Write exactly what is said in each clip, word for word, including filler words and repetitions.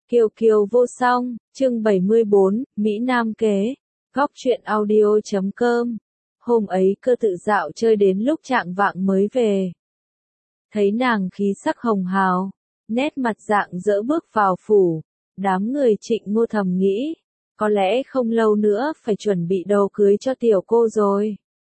Kiều Kiều vô song, chương bảy mươi bốn, Mỹ Nam kế, góc truyện audio chấm com. Hôm ấy Cơ Tự dạo chơi đến lúc trạng vạng mới về. Thấy nàng khí sắc hồng hào, nét mặt rạng rỡ bước vào phủ, đám người Trịnh Ngô thầm nghĩ, có lẽ không lâu nữa phải chuẩn bị đồ cưới cho tiểu cô rồi.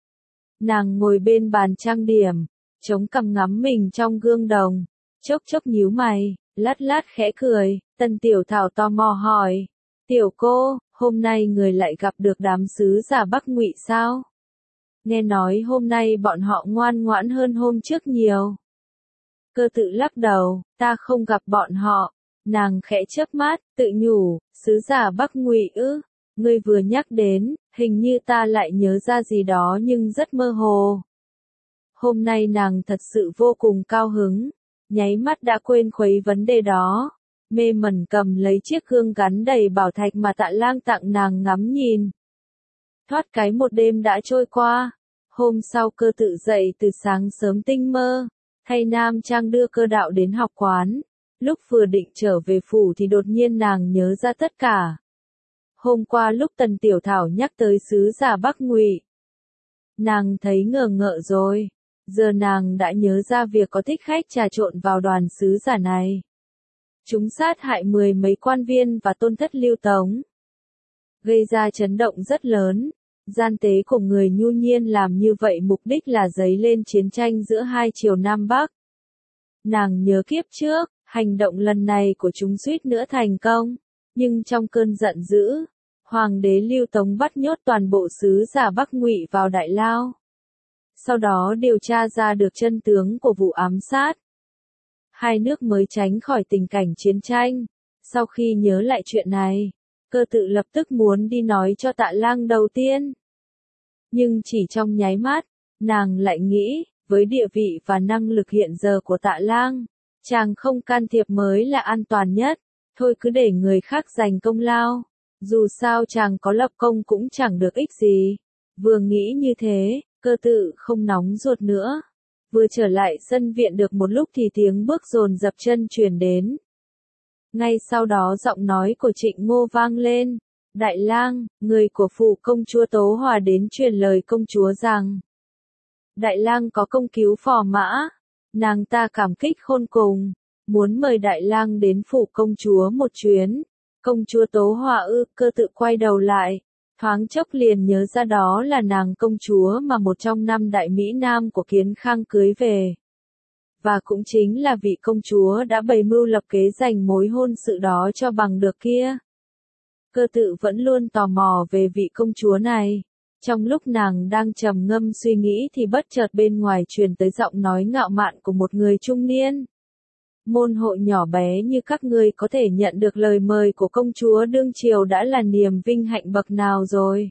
Nàng ngồi bên bàn trang điểm, chống cằm ngắm mình trong gương đồng, chốc chốc nhíu mày, lát lát khẽ cười. Tân Tiểu Thảo tò mò hỏi, tiểu cô, hôm nay người lại gặp được đám sứ giả Bắc Ngụy sao? Nghe nói hôm nay bọn họ ngoan ngoãn hơn hôm trước nhiều. Cơ Tự lắc đầu, ta không gặp bọn họ. Nàng khẽ chớp mắt, tự nhủ, sứ giả Bắc Ngụy ư? Ngươi vừa nhắc đến, hình như ta lại nhớ ra gì đó nhưng rất mơ hồ. Hôm nay nàng thật sự vô cùng cao hứng, nháy mắt đã quên khuấy vấn đề đó. Mê mẩn cầm lấy chiếc gương gắn đầy bảo thạch mà Tạ Lang tặng nàng ngắm nhìn. Thoát cái một đêm đã trôi qua. Hôm sau Cơ Tự dậy từ sáng sớm tinh mơ, thay nam trang đưa Cơ Đạo đến học quán. Lúc vừa định trở về phủ thì đột nhiên nàng nhớ ra tất cả. Hôm qua lúc Tần Tiểu Thảo nhắc tới sứ giả Bắc Ngụy, nàng thấy ngờ ngợ rồi. Giờ nàng đã nhớ ra việc có thích khách trà trộn vào đoàn sứ giả này. Chúng sát hại mười mấy quan viên và tôn thất Lưu Tống, gây ra chấn động rất lớn. Gian tế của người nhu nhiên làm như vậy mục đích là dấy lên chiến tranh giữa hai triều Nam Bắc. Nàng nhớ kiếp trước, hành động lần này của chúng suýt nữa thành công, nhưng trong cơn giận dữ, Hoàng đế Lưu Tống bắt nhốt toàn bộ sứ giả Bắc Ngụy vào đại lao. Sau đó điều tra ra được chân tướng của vụ ám sát. Hai nước mới tránh khỏi tình cảnh chiến tranh. Sau khi nhớ lại chuyện này, Cơ Tự lập tức muốn đi nói cho Tạ Lang đầu tiên. Nhưng chỉ trong nháy mắt, nàng lại nghĩ, với địa vị và năng lực hiện giờ của Tạ Lang, chàng không can thiệp mới là an toàn nhất. Thôi cứ để người khác giành công lao. Dù sao chàng có lập công cũng chẳng được ích gì. Vừa nghĩ như thế, Cơ Tự không nóng ruột nữa. Vừa trở lại sân viện được một lúc thì tiếng bước dồn dập chân truyền đến. Ngay sau đó giọng nói của Trịnh Ngô vang lên. Đại lang, người của phủ công chúa Tố Hòa đến truyền lời công chúa rằng Đại lang có công cứu phò mã. Nàng ta cảm kích khôn cùng, muốn mời Đại lang đến phủ công chúa một chuyến. Công chúa Tố Hòa ư? Cơ Tự quay đầu lại, thoáng chốc liền nhớ ra đó là nàng công chúa mà một trong năm đại Mỹ Nam của Kiến Khang cưới về. Và cũng chính là vị công chúa đã bày mưu lập kế giành mối hôn sự đó cho bằng được kia. Cơ Tự vẫn luôn tò mò về vị công chúa này. Trong lúc nàng đang trầm ngâm suy nghĩ thì bất chợt bên ngoài truyền tới giọng nói ngạo mạn của một người trung niên. Môn hộ nhỏ bé như các ngươi có thể nhận được lời mời của công chúa đương triều đã là niềm vinh hạnh bậc nào rồi.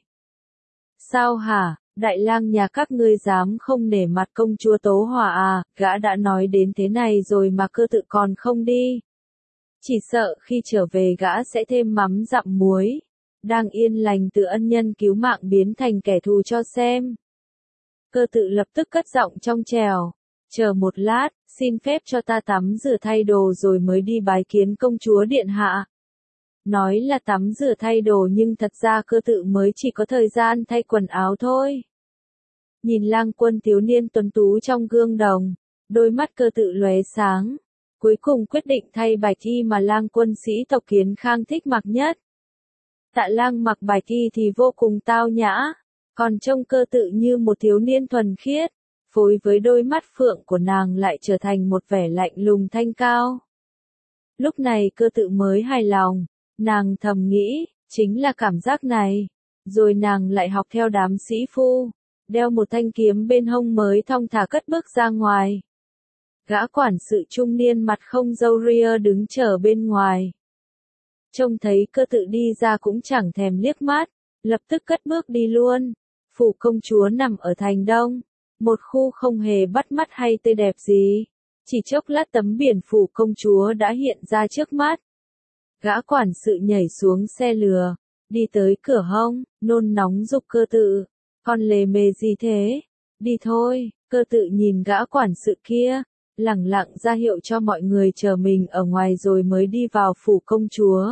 Sao hả, Đại lang nhà các ngươi dám không nể mặt công chúa Tố Hòa à? Gã đã nói đến thế này rồi mà Cơ Tự còn không đi. Chỉ sợ khi trở về gã sẽ thêm mắm dặm muối. Đang yên lành từ ân nhân cứu mạng biến thành kẻ thù cho xem. Cơ Tự lập tức cất giọng trong trèo. Chờ một lát, xin phép cho ta tắm rửa thay đồ rồi mới đi bái kiến công chúa điện hạ. Nói là tắm rửa thay đồ nhưng thật ra Cơ Tự mới chỉ có thời gian thay quần áo thôi. Nhìn Lang Quân thiếu niên tuấn tú trong gương đồng, đôi mắt Cơ Tự lóe sáng. Cuối cùng quyết định thay bạch y mà Lang Quân sĩ tộc Kiến Khang thích mặc nhất. Tạ Lang mặc bạch y thì vô cùng tao nhã, còn trông Cơ Tự như một thiếu niên thuần khiết. Phối với đôi mắt phượng của nàng lại trở thành một vẻ lạnh lùng thanh cao. Lúc này Cơ Tự mới hài lòng, nàng thầm nghĩ, chính là cảm giác này. Rồi nàng lại học theo đám sĩ phu, đeo một thanh kiếm bên hông mới thong thả cất bước ra ngoài. Gã quản sự trung niên mặt không râu ria đứng chờ bên ngoài. Trông thấy Cơ Tự đi ra cũng chẳng thèm liếc mắt, lập tức cất bước đi luôn. Phủ công chúa nằm ở thành đông. Một khu không hề bắt mắt hay tươi đẹp gì. Chỉ chốc lát tấm biển phủ công chúa đã hiện ra trước mắt. Gã quản sự nhảy xuống xe lừa, đi tới cửa hông, nôn nóng giục Cơ Tự. Con lề mề gì thế? Đi thôi. Cơ Tự nhìn gã quản sự kia, lẳng lặng ra hiệu cho mọi người chờ mình ở ngoài rồi mới đi vào phủ công chúa.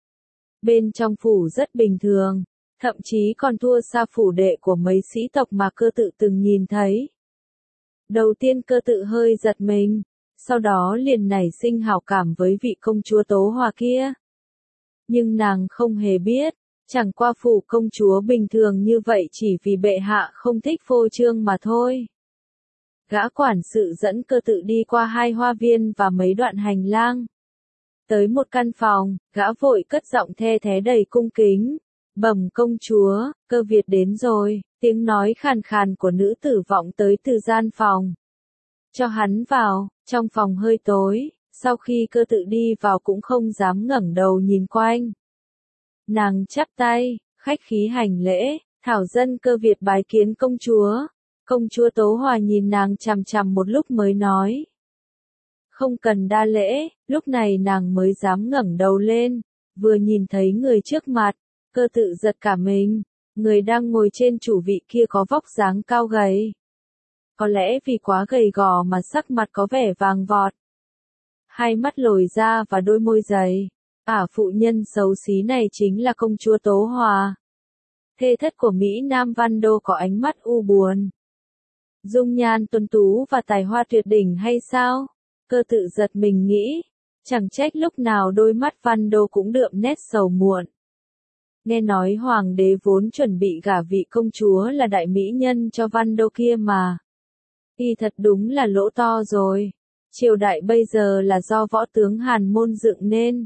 Bên trong phủ rất bình thường, thậm chí còn thua xa phủ đệ của mấy sĩ tộc mà Cơ Tự từng nhìn thấy. Đầu tiên Cơ Tự hơi giật mình, sau đó liền nảy sinh hảo cảm với vị công chúa Tố Hòa kia. Nhưng nàng không hề biết, chẳng qua phủ công chúa bình thường như vậy chỉ vì bệ hạ không thích phô trương mà thôi. Gã quản sự dẫn Cơ Tự đi qua hai hoa viên và mấy đoạn hành lang. Tới một căn phòng, gã vội cất giọng the thé đầy cung kính. Bẩm công chúa, Cơ Việt đến rồi, tiếng nói khàn khàn của nữ tử vọng tới từ gian phòng. Cho hắn vào, trong phòng hơi tối, sau khi Cơ Tự đi vào cũng không dám ngẩng đầu nhìn quanh. Nàng chắp tay, khách khí hành lễ, thảo dân Cơ Việt bái kiến công chúa. Công chúa Tố Hòa nhìn nàng chằm chằm một lúc mới nói. Không cần đa lễ, lúc này nàng mới dám ngẩng đầu lên, vừa nhìn thấy người trước mặt, Cơ Tự giật cả mình, người đang ngồi trên chủ vị kia có vóc dáng cao gầy. Có lẽ vì quá gầy gò mà sắc mặt có vẻ vàng vọt. Hai mắt lồi ra và đôi môi dày. Ả phụ nhân xấu xí này chính là công chúa Tố Hòa. Thê thất của Mỹ Nam Văn Đô có ánh mắt u buồn. Dung nhan tuấn tú và tài hoa tuyệt đỉnh hay sao? Cơ Tự giật mình nghĩ. Chẳng trách lúc nào đôi mắt Văn Đô cũng đượm nét sầu muộn. Nghe nói hoàng đế vốn chuẩn bị gả vị công chúa là đại mỹ nhân cho Văn Đô kia mà. Y thật đúng là lỗ to rồi. Triều đại bây giờ là do võ tướng Hàn Môn dựng nên.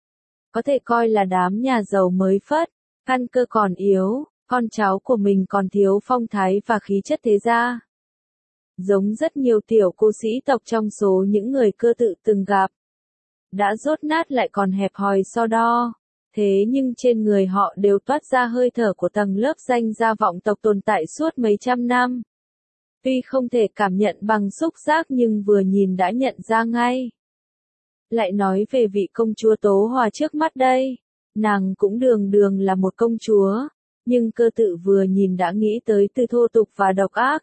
Có thể coi là đám nhà giàu mới phất, căn cơ còn yếu, con cháu của mình còn thiếu phong thái và khí chất thế gia. Giống rất nhiều tiểu cô sĩ tộc trong số những người Cơ Tự từng gặp. Đã dốt nát lại còn hẹp hòi so đo. Thế nhưng trên người họ đều toát ra hơi thở của tầng lớp danh gia vọng tộc tồn tại suốt mấy trăm năm. Tuy không thể cảm nhận bằng xúc giác nhưng vừa nhìn đã nhận ra ngay. Lại nói về vị công chúa Tố Hòa trước mắt đây. Nàng cũng đường đường là một công chúa. Nhưng Cơ Tự vừa nhìn đã nghĩ tới từ thô tục và độc ác.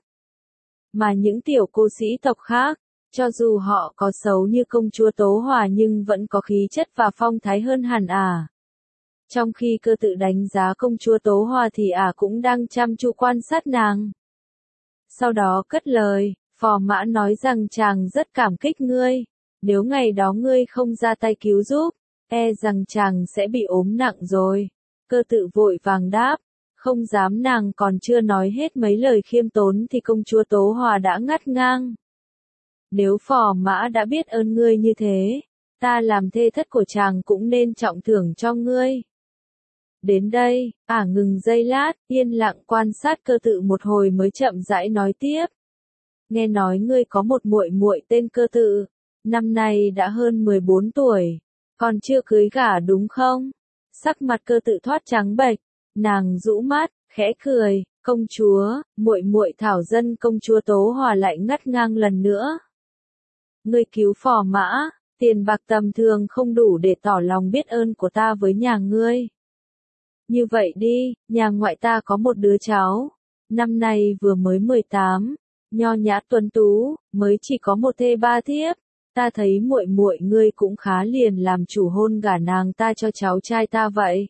Mà những tiểu cô sĩ tộc khác, cho dù họ có xấu như công chúa Tố Hòa nhưng vẫn có khí chất và phong thái hơn hẳn ả. Trong khi Cơ Tự đánh giá công chúa Tố Hòa thì ả cũng đang chăm chú quan sát nàng. Sau đó cất lời, phò mã nói rằng chàng rất cảm kích ngươi. Nếu ngày đó ngươi không ra tay cứu giúp, e rằng chàng sẽ bị ốm nặng rồi. Cơ Tự vội vàng đáp, không dám. Nàng còn chưa nói hết mấy lời khiêm tốn thì công chúa Tố Hòa đã ngắt ngang. Nếu phò mã đã biết ơn ngươi như thế, ta làm thê thất của chàng cũng nên trọng thưởng cho ngươi. Đến đây, ả ngừng giây lát, yên lặng quan sát Cơ Tự một hồi mới chậm rãi nói tiếp. Nghe nói ngươi có một muội muội tên Cơ Tự, năm nay đã hơn mười bốn tuổi, còn chưa cưới gả đúng không? Sắc mặt Cơ Tự thoát trắng bệch, nàng rũ mắt, khẽ cười, công chúa, muội muội thảo dân công chúa Tố Hòa lại ngắt ngang lần nữa. Ngươi cứu phò mã, tiền bạc tầm thường không đủ để tỏ lòng biết ơn của ta với nhà ngươi. Như vậy đi, nhà ngoại ta có một đứa cháu, năm nay vừa mới mười tám, nho nhã tuấn tú, mới chỉ có một thê ba thiếp, ta thấy muội muội ngươi cũng khá, liền làm chủ hôn gả nàng ta cho cháu trai ta vậy.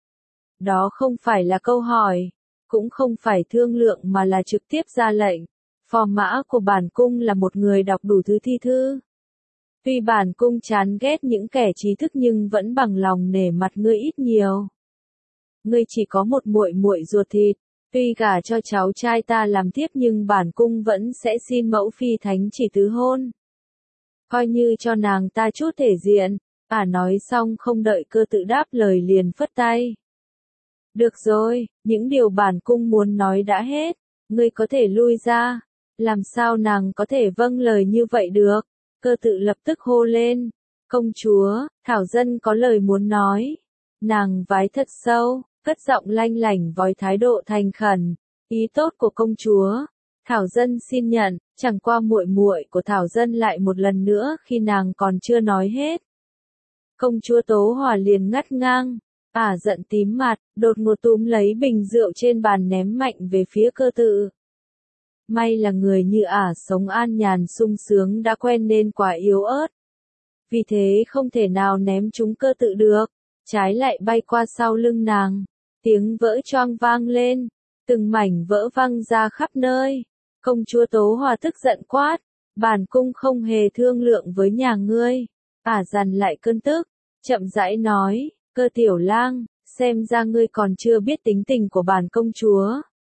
Đó không phải là câu hỏi, cũng không phải thương lượng mà là trực tiếp ra lệnh. Phò mã của bản cung là một người đọc đủ thứ thi thư. Tuy bản cung chán ghét những kẻ trí thức nhưng vẫn bằng lòng nể mặt ngươi ít nhiều. Ngươi chỉ có một muội muội ruột thịt, tuy gả cho cháu trai ta làm thiếp nhưng bản cung vẫn sẽ xin mẫu phi thánh chỉ tứ hôn. Coi như cho nàng ta chút thể diện. Ả nói xong không đợi Cơ Tự đáp lời liền phất tay. Được rồi, những điều bản cung muốn nói đã hết, ngươi có thể lui ra. Làm sao nàng có thể vâng lời như vậy được? Cơ Tự lập tức hô lên. Công chúa, thảo dân có lời muốn nói. Nàng vái thật sâu, cất giọng lanh lảnh với thái độ thành khẩn. Ý tốt của công chúa, thảo dân xin nhận. Chẳng qua muội muội của thảo dân lại một lần nữa khi nàng còn chưa nói hết. Công chúa Tố Hòa liền ngắt ngang. Ả giận tím mặt, đột ngột túm lấy bình rượu trên bàn ném mạnh về phía Cơ Tự. May là người như ả sống an nhàn sung sướng đã quen nên quá yếu ớt. Vì thế không thể nào ném trúng cơ tự được, trái lại bay qua sau lưng nàng. Tiếng vỡ choang vang lên, từng mảnh vỡ văng ra khắp nơi. Công chúa Tố Hòa tức giận quát, bản cung không hề thương lượng với nhà ngươi. Ả dằn lại cơn tức, chậm rãi nói, Cơ tiểu lang, xem ra ngươi còn chưa biết tính tình của bản công chúa.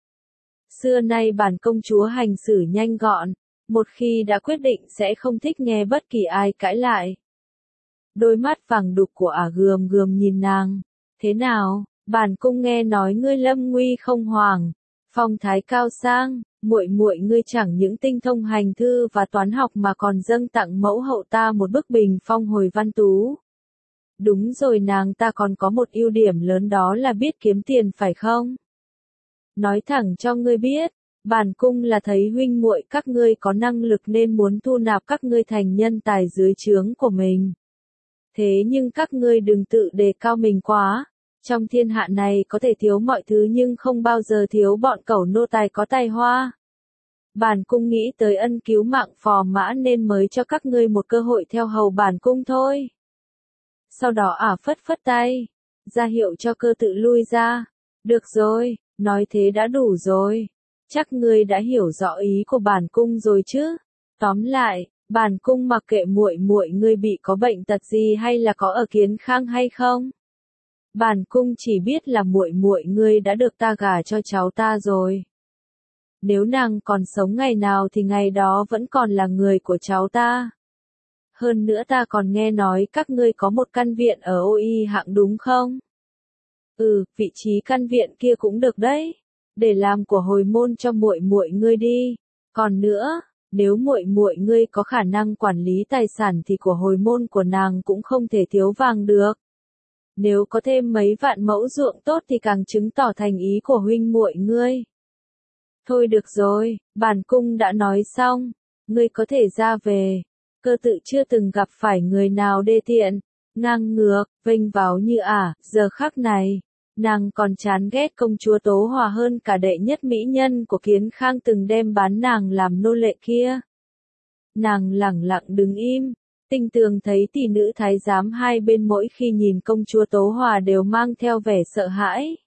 Xưa nay bản công chúa hành xử nhanh gọn, một khi đã quyết định sẽ không thích nghe bất kỳ ai cãi lại. Đôi mắt vàng đục của ả gườm gườm nhìn nàng, thế nào, bản cung nghe nói ngươi lâm nguy không hoàng, phong thái cao sang, muội muội ngươi chẳng những tinh thông hành thư và toán học mà còn dâng tặng mẫu hậu ta một bức bình phong hồi văn tú. Đúng rồi, nàng ta còn có một ưu điểm lớn, đó là biết kiếm tiền phải không? Nói thẳng cho ngươi biết, bản cung là thấy huynh muội các ngươi có năng lực nên muốn thu nạp các ngươi thành nhân tài dưới trướng của mình. Thế nhưng các ngươi đừng tự đề cao mình quá, trong thiên hạ này có thể thiếu mọi thứ nhưng không bao giờ thiếu bọn cẩu nô tài có tài hoa. Bản cung nghĩ tới ân cứu mạng phò mã nên mới cho các ngươi một cơ hội theo hầu bản cung thôi. Sau đó ả phất phất tay, ra hiệu cho Cơ tự lui ra. Được rồi, nói thế đã đủ rồi. Chắc ngươi đã hiểu rõ ý của bản cung rồi chứ. Tóm lại, bản cung mặc kệ muội muội ngươi bị có bệnh tật gì hay là có ở Kiến Khang hay không. Bản cung chỉ biết là muội muội ngươi đã được ta gả cho cháu ta rồi. Nếu nàng còn sống ngày nào thì ngày đó vẫn còn là người của cháu ta. Hơn nữa ta còn nghe nói các ngươi có một căn viện ở ô y hạng đúng không? Ừ, vị trí căn viện kia cũng được đấy, để làm của hồi môn cho muội muội ngươi đi. Còn nữa, nếu muội muội ngươi có khả năng quản lý tài sản thì của hồi môn của nàng cũng không thể thiếu vàng được. Nếu có thêm mấy vạn mẫu ruộng tốt thì càng chứng tỏ thành ý của huynh muội ngươi. Thôi được rồi, bản cung đã nói xong, ngươi có thể ra về. Cơ tự chưa từng gặp phải người nào đê tiện, ngang ngược, vênh váo như ả, giờ khắc này, nàng còn chán ghét công chúa Tố Hòa hơn cả đệ nhất mỹ nhân của Kiến Khang từng đem bán nàng làm nô lệ kia. Nàng lẳng lặng đứng im, tinh tường thấy tỷ nữ thái giám hai bên mỗi khi nhìn công chúa Tố Hòa đều mang theo vẻ sợ hãi.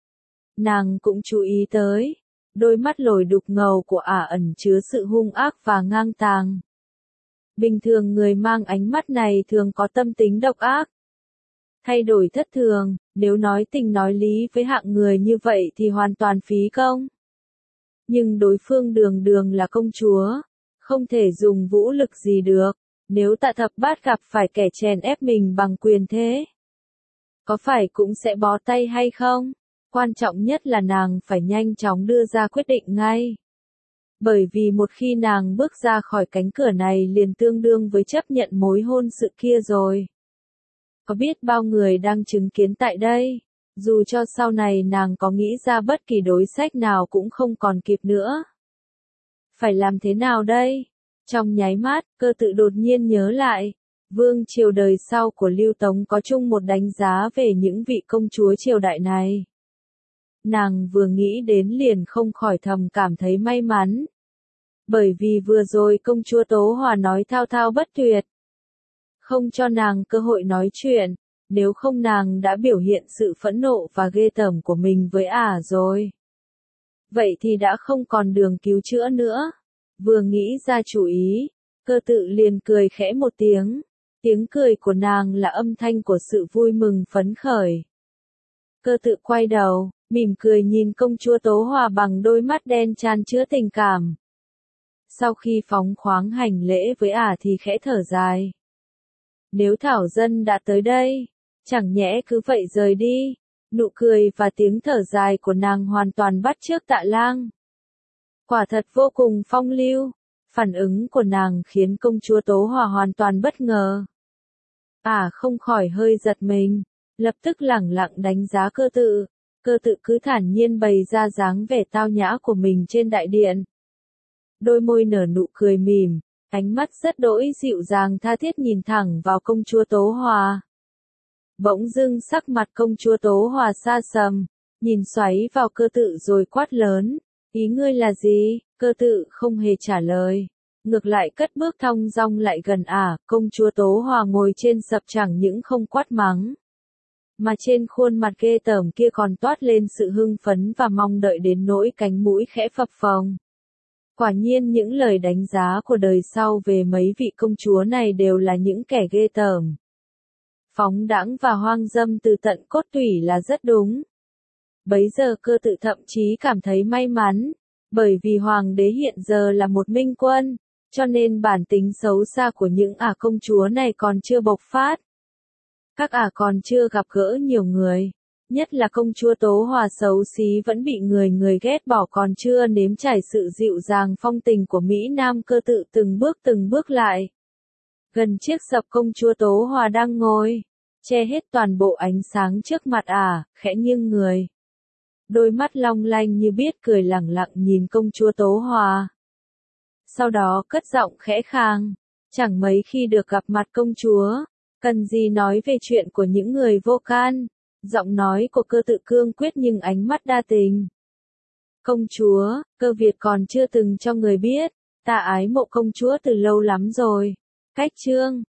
Nàng cũng chú ý tới, đôi mắt lồi đục ngầu của ả ẩn chứa sự hung ác và ngang tàng. Bình thường người mang ánh mắt này thường có tâm tính độc ác. Thay đổi thất thường, nếu nói tình nói lý với hạng người như vậy thì hoàn toàn phí công. Nhưng đối phương đường đường là công chúa, không thể dùng vũ lực gì được, nếu Tạ Thập Bát gặp phải kẻ chèn ép mình bằng quyền thế. Có phải cũng sẽ bó tay hay không? Quan trọng nhất là nàng phải nhanh chóng đưa ra quyết định ngay. Bởi vì một khi nàng bước ra khỏi cánh cửa này liền tương đương với chấp nhận mối hôn sự kia rồi. Có biết bao người đang chứng kiến tại đây, dù cho sau này nàng có nghĩ ra bất kỳ đối sách nào cũng không còn kịp nữa. Phải làm thế nào đây? Trong nháy mắt, Cơ tự đột nhiên nhớ lại, vương triều đời sau của Lưu Tống có chung một đánh giá về những vị công chúa triều đại này. Nàng vừa nghĩ đến liền không khỏi thầm cảm thấy may mắn. Bởi vì vừa rồi công chúa Tố Hòa nói thao thao bất tuyệt. Không cho nàng cơ hội nói chuyện, nếu không nàng đã biểu hiện sự phẫn nộ và ghê tởm của mình với ả rồi. Vậy thì đã không còn đường cứu chữa nữa. Vừa nghĩ ra chủ ý, Cơ tự liền cười khẽ một tiếng. Tiếng cười của nàng là âm thanh của sự vui mừng phấn khởi. Cơ tự quay đầu, mỉm cười nhìn công chúa Tố Hòa bằng đôi mắt đen chan chứa tình cảm. Sau khi phóng khoáng hành lễ với ả thì khẽ thở dài. Nếu Thảo Dân đã tới đây, chẳng nhẽ cứ vậy rời đi. Nụ cười và tiếng thở dài của nàng hoàn toàn bắt chước Tạ Lang. Quả thật vô cùng phong lưu. Phản ứng của nàng khiến công chúa Tố Hòa hoàn toàn bất ngờ. Ả không khỏi hơi giật mình, lập tức lẳng lặng đánh giá Cơ tự. Cơ tự cứ thản nhiên bày ra dáng vẻ tao nhã của mình trên đại điện. Đôi môi nở nụ cười mỉm, ánh mắt rất đỗi dịu dàng tha thiết nhìn thẳng vào công chúa Tố Hòa. Bỗng dưng sắc mặt công chúa Tố Hòa xa sầm, nhìn xoáy vào Cơ tự rồi quát lớn, Ý ngươi là gì? Cơ tự không hề trả lời. Ngược lại cất bước thong dong lại gần ả, à, công chúa Tố Hòa ngồi trên sập chẳng những không quát mắng. Mà trên khuôn mặt ghê tởm kia còn toát lên sự hưng phấn và mong đợi đến nỗi cánh mũi khẽ phập phồng. Quả nhiên những lời đánh giá của đời sau về mấy vị công chúa này đều là những kẻ ghê tởm. Phóng đãng và hoang dâm từ tận cốt tủy là rất đúng. Bấy giờ cơ tự thậm chí cảm thấy may mắn, bởi vì hoàng đế hiện giờ là một minh quân, cho nên bản tính xấu xa của những ả công chúa này còn chưa bộc phát. Các ả còn chưa gặp gỡ nhiều người, nhất là công chúa Tố Hòa xấu xí vẫn bị người người ghét bỏ còn chưa nếm trải sự dịu dàng phong tình của Mỹ Nam cơ tự từng bước từng bước lại. Gần chiếc sập công chúa Tố Hòa đang ngồi, che hết toàn bộ ánh sáng trước mặt ả, khẽ nghiêng người. Đôi mắt long lanh như biết cười lẳng lặng nhìn công chúa Tố Hòa. Sau đó cất giọng khẽ khàng, chẳng mấy khi được gặp mặt công chúa, cần gì nói về chuyện của những người vô can. Giọng nói của cơ tự cương quyết nhưng ánh mắt đa tình. Công chúa, cơ Việt còn chưa từng cho người biết, ta ái mộ công chúa từ lâu lắm rồi. Cách chương